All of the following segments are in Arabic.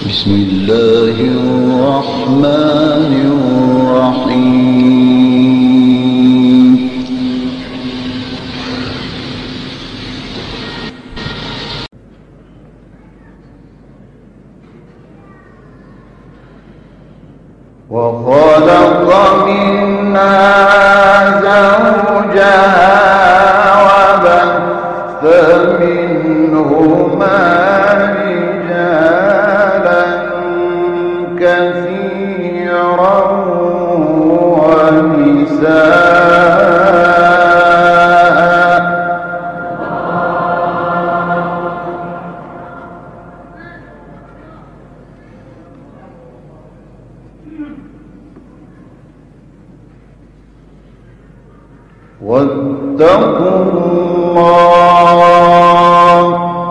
بسم الله الرحمن الرحيم. وخلق منها زوجها وبث منهما رجالا كثيرا ونساء. واتقوا الله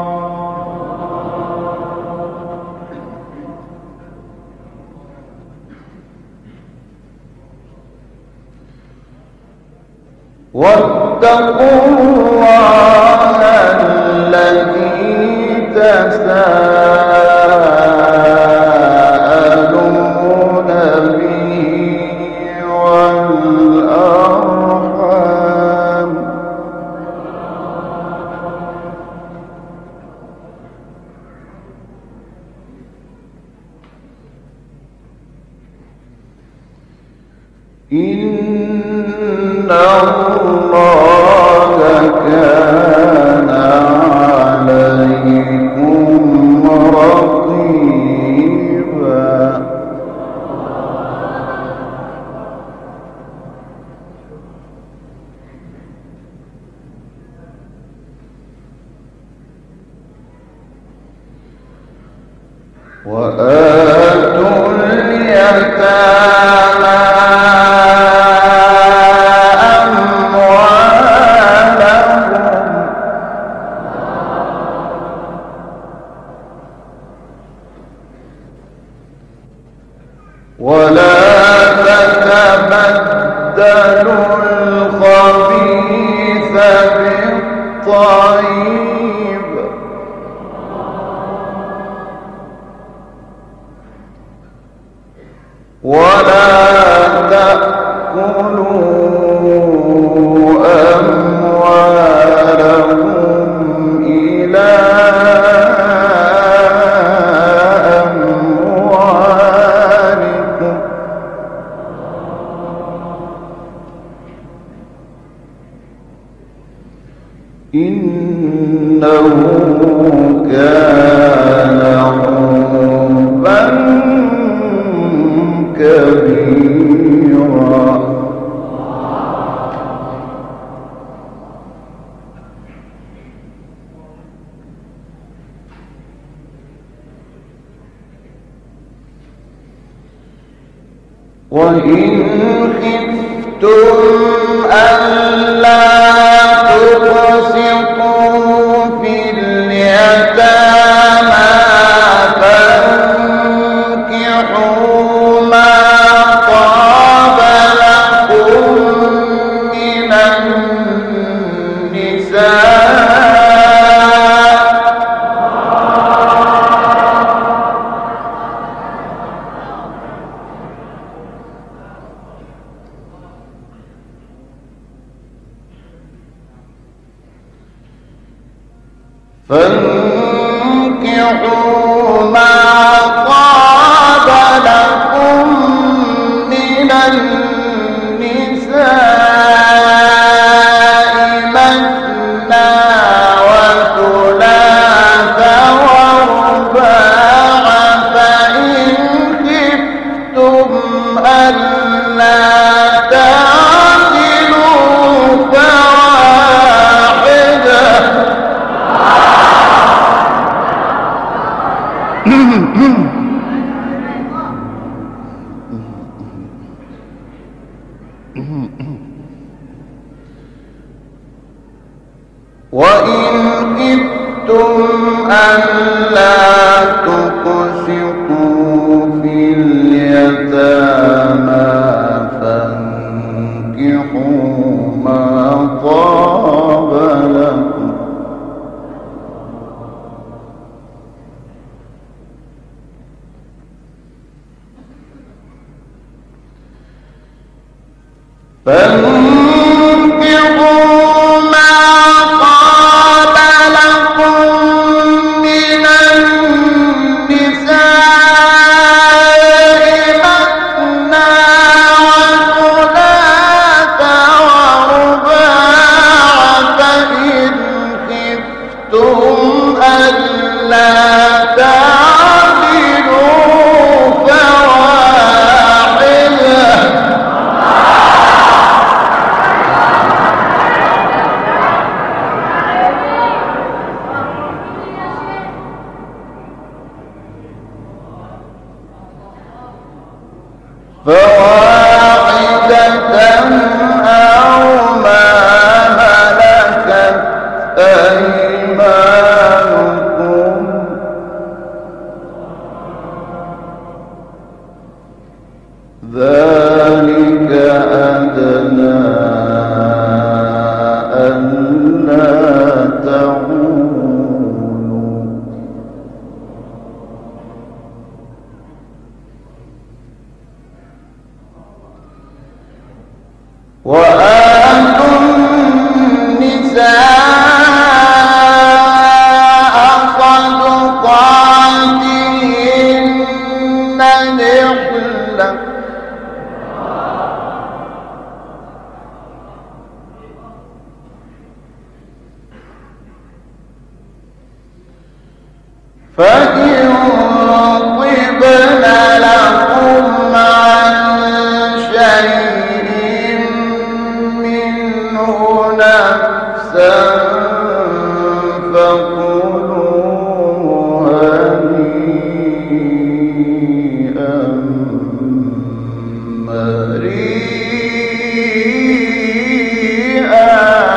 الذي تساءلون به والأرحام إن الله كان عليكم رقيبا. وآتوا اليتامى ولا تتبدلوا الخبيث بالطيب ولا تأكلوا أموالهم إلى إنه كان حوبا كبيرا. وإن خفتم ألا تقسطوا في اليتامى فانكحوا ما طاب لكم من النساء فانكحوا ما طاب لكم من النساء مثنى وثلاث ورباع فإن خفتم ألا تعدلوا فواحدة وإن خفتم ألا تقسطوا في اليتامى فانكحوا ما طاب لكم. فانكحوا ما طاب لكم من النساء مثنى وثلاث ورباع فإن خفتم ألا تعدلوا فواحدة أو ما ملكت أيمانكم ذلك أدنى ألا تعولوا وآتوا النساء صدقاتهن نحلة فإن طبن لكم عن شيء منه نفسا فكلوه هنيئا مريئا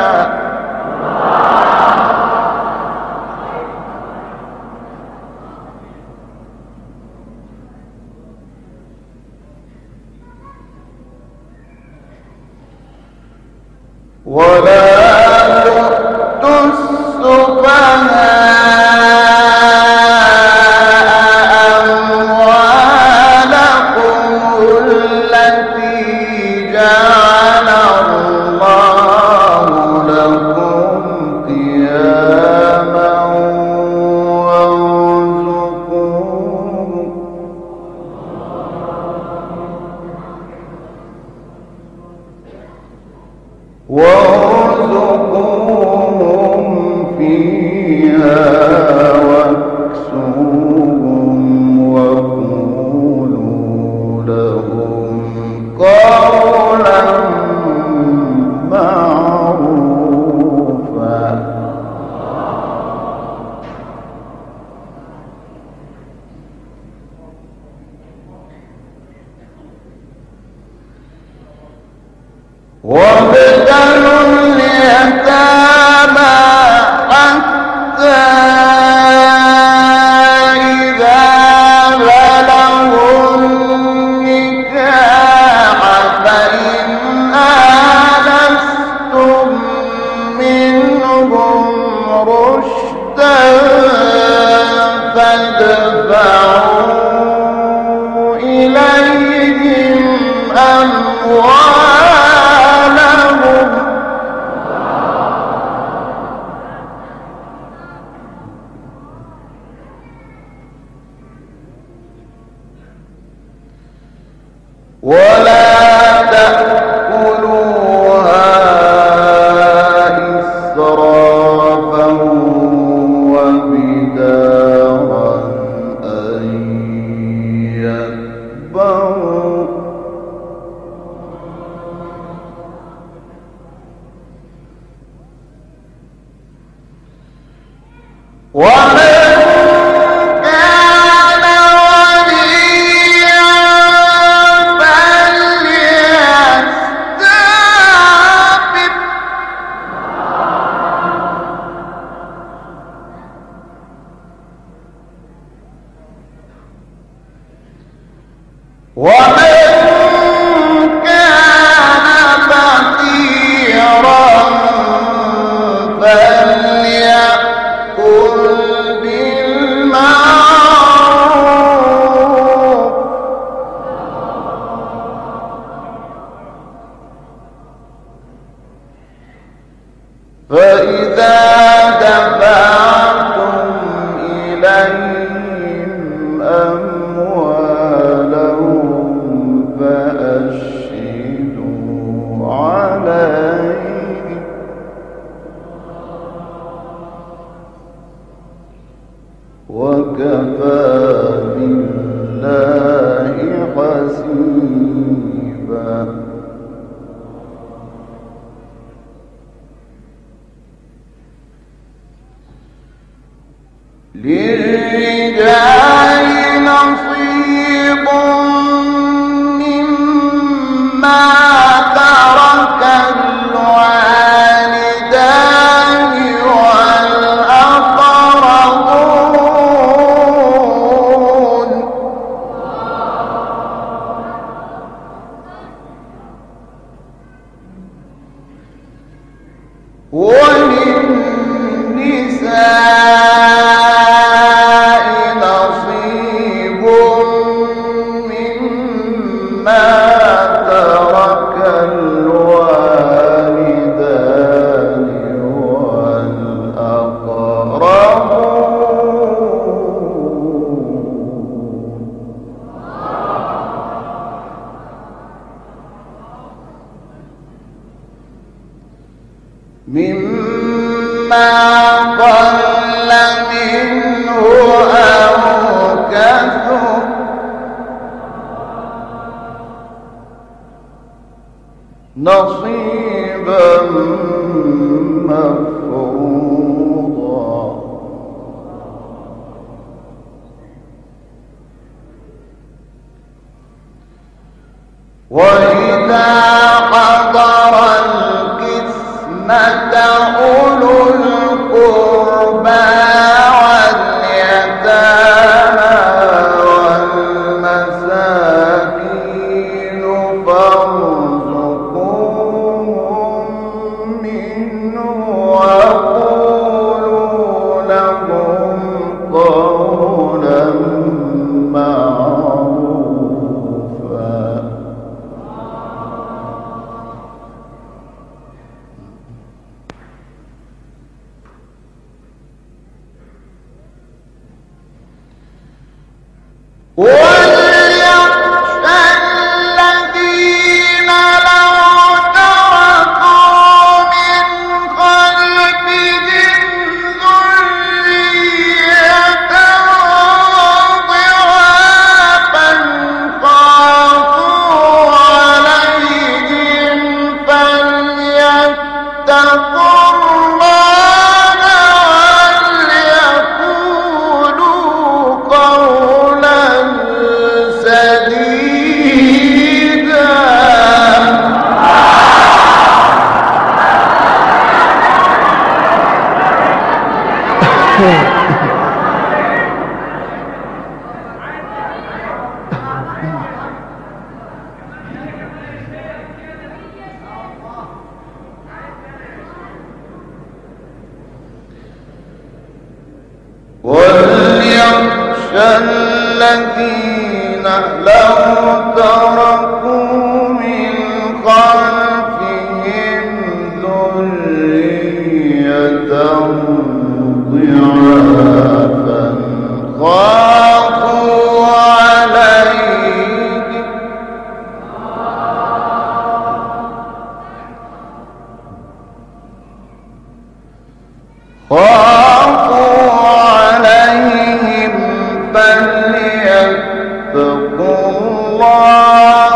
ولا تؤتوا السفهاء أموالكم التي جعل الله لكم قياما وارزقوهم فيها واكسوهم وقولوا لهم قولا معروفا وابتلوا اليتامى حتى إذا بلغوا النكاح فإن آنستم منهم رشدا فادفعوا إليهم أموالهم ولا تأكلوها إسرافا وبدارا أن يكبروا ومن كان وليا فليستعفف ومن كان فقيرا فليأكل بالمعروف بالله حسيبا للرجال نصيب مما ترك الوالدان والأقربون وللنساء نصيب مما ترك الوالدان والأقربون مما قل منه أو كثر نصيبا مفروضا وإذا حضر القسمة أولو القربى واليتامى والمساكين فارزقوهم منه وقولوا لهم قولا معروفا وليخشى الذين لو تركوا من خلفهم ذرية ضعافا خافوا عليهم فليتقوا الله وليقولوا قولا سديدا وليخشى الذين لو تركوا من خلفهم ذرية ضعافا خافوا عليهم فليتقوا الله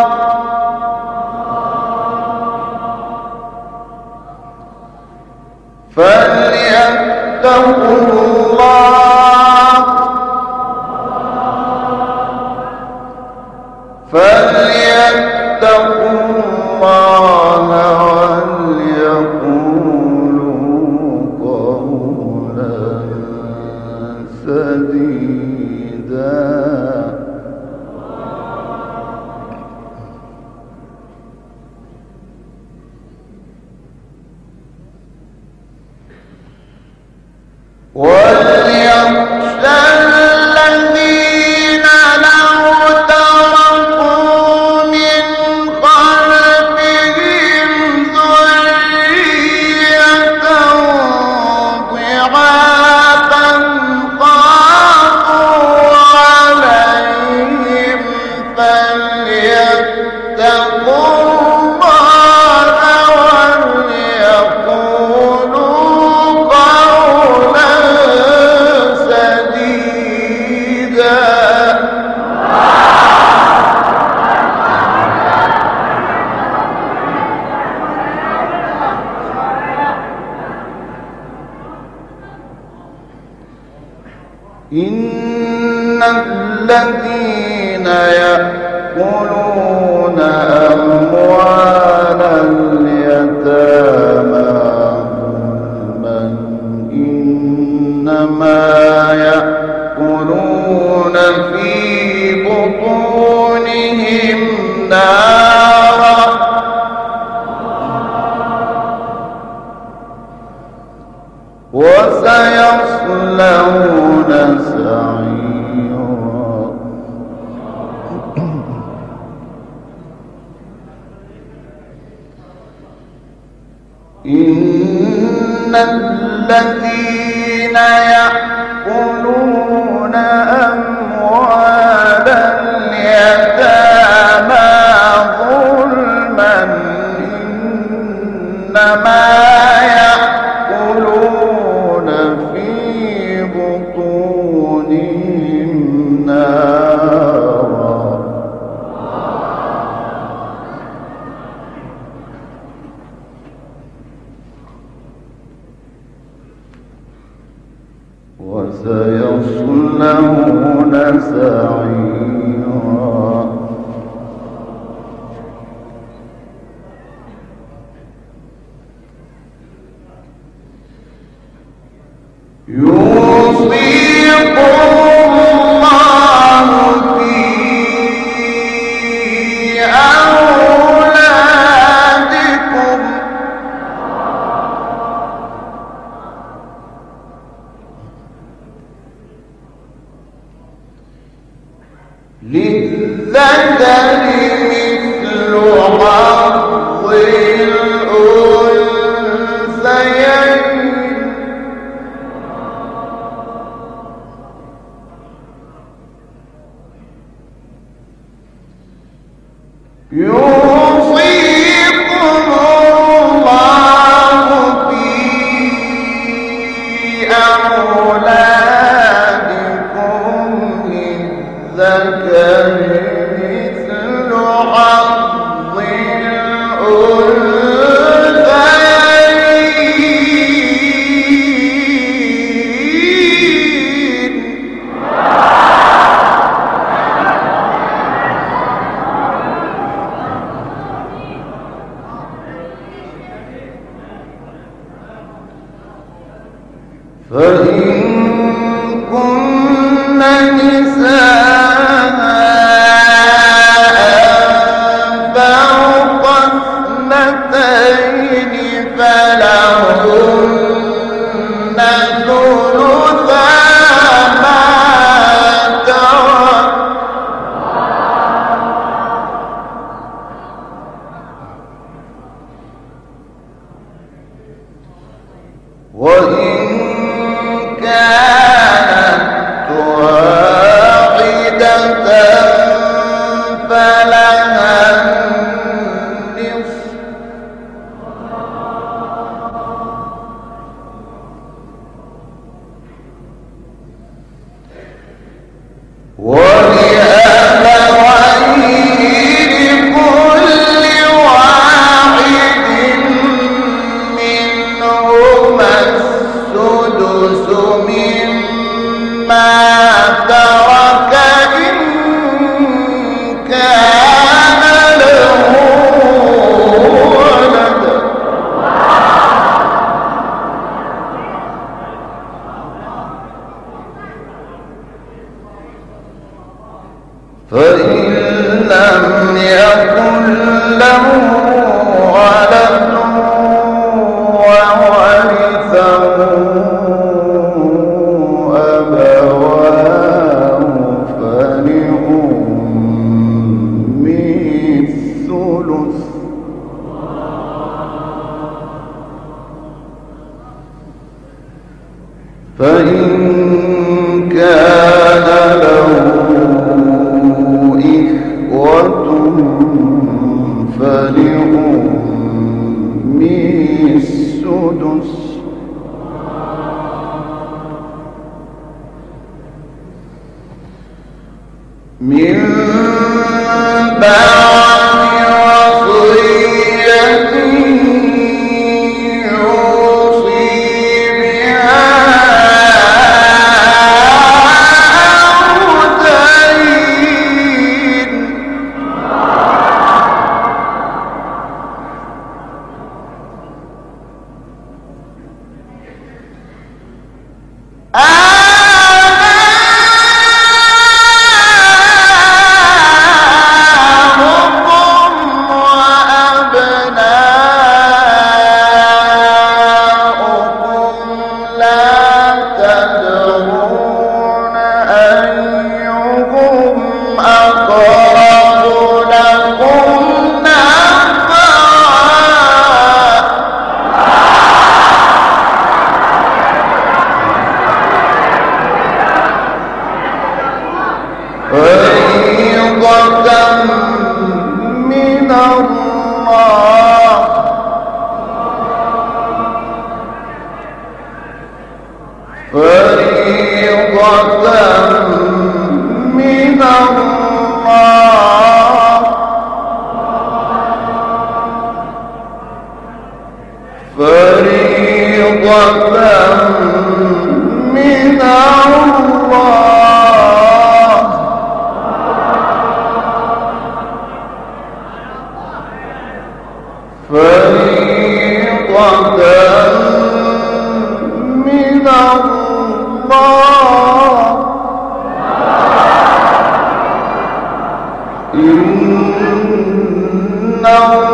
وليقولوا قولا سديدا وليخشى الذين لو تركوا من خلفهم ذرية إن الذين يأكلون أموال اليتامى ظلما إنما يأكلون في بطونهم نارا وسيصلون سعيرا. إن الذين يأكلون أموال اليتامى ظلما إنما يأكلون في بطونهم نارا وسيصلون سعيرا. يوصيكم الله في أولادكم للذكر مثل حظ الأنثيين. يوصيكم الله في أولادكم للذكر مثل حظ الأنثيين. فإن كن نساء فوق اثنتين فلهن ثلثا ما ترك وإن كانت واحدة فلها النصف ولأبويه لكل واحد منهما السدس مما ترك إن كان له ولد. فإن لم يكن له ولد وورثه أبواه فلأمه الثلث فإن كان له إخوة فلأمه من بعد وصية يوصي بها أو دين. إن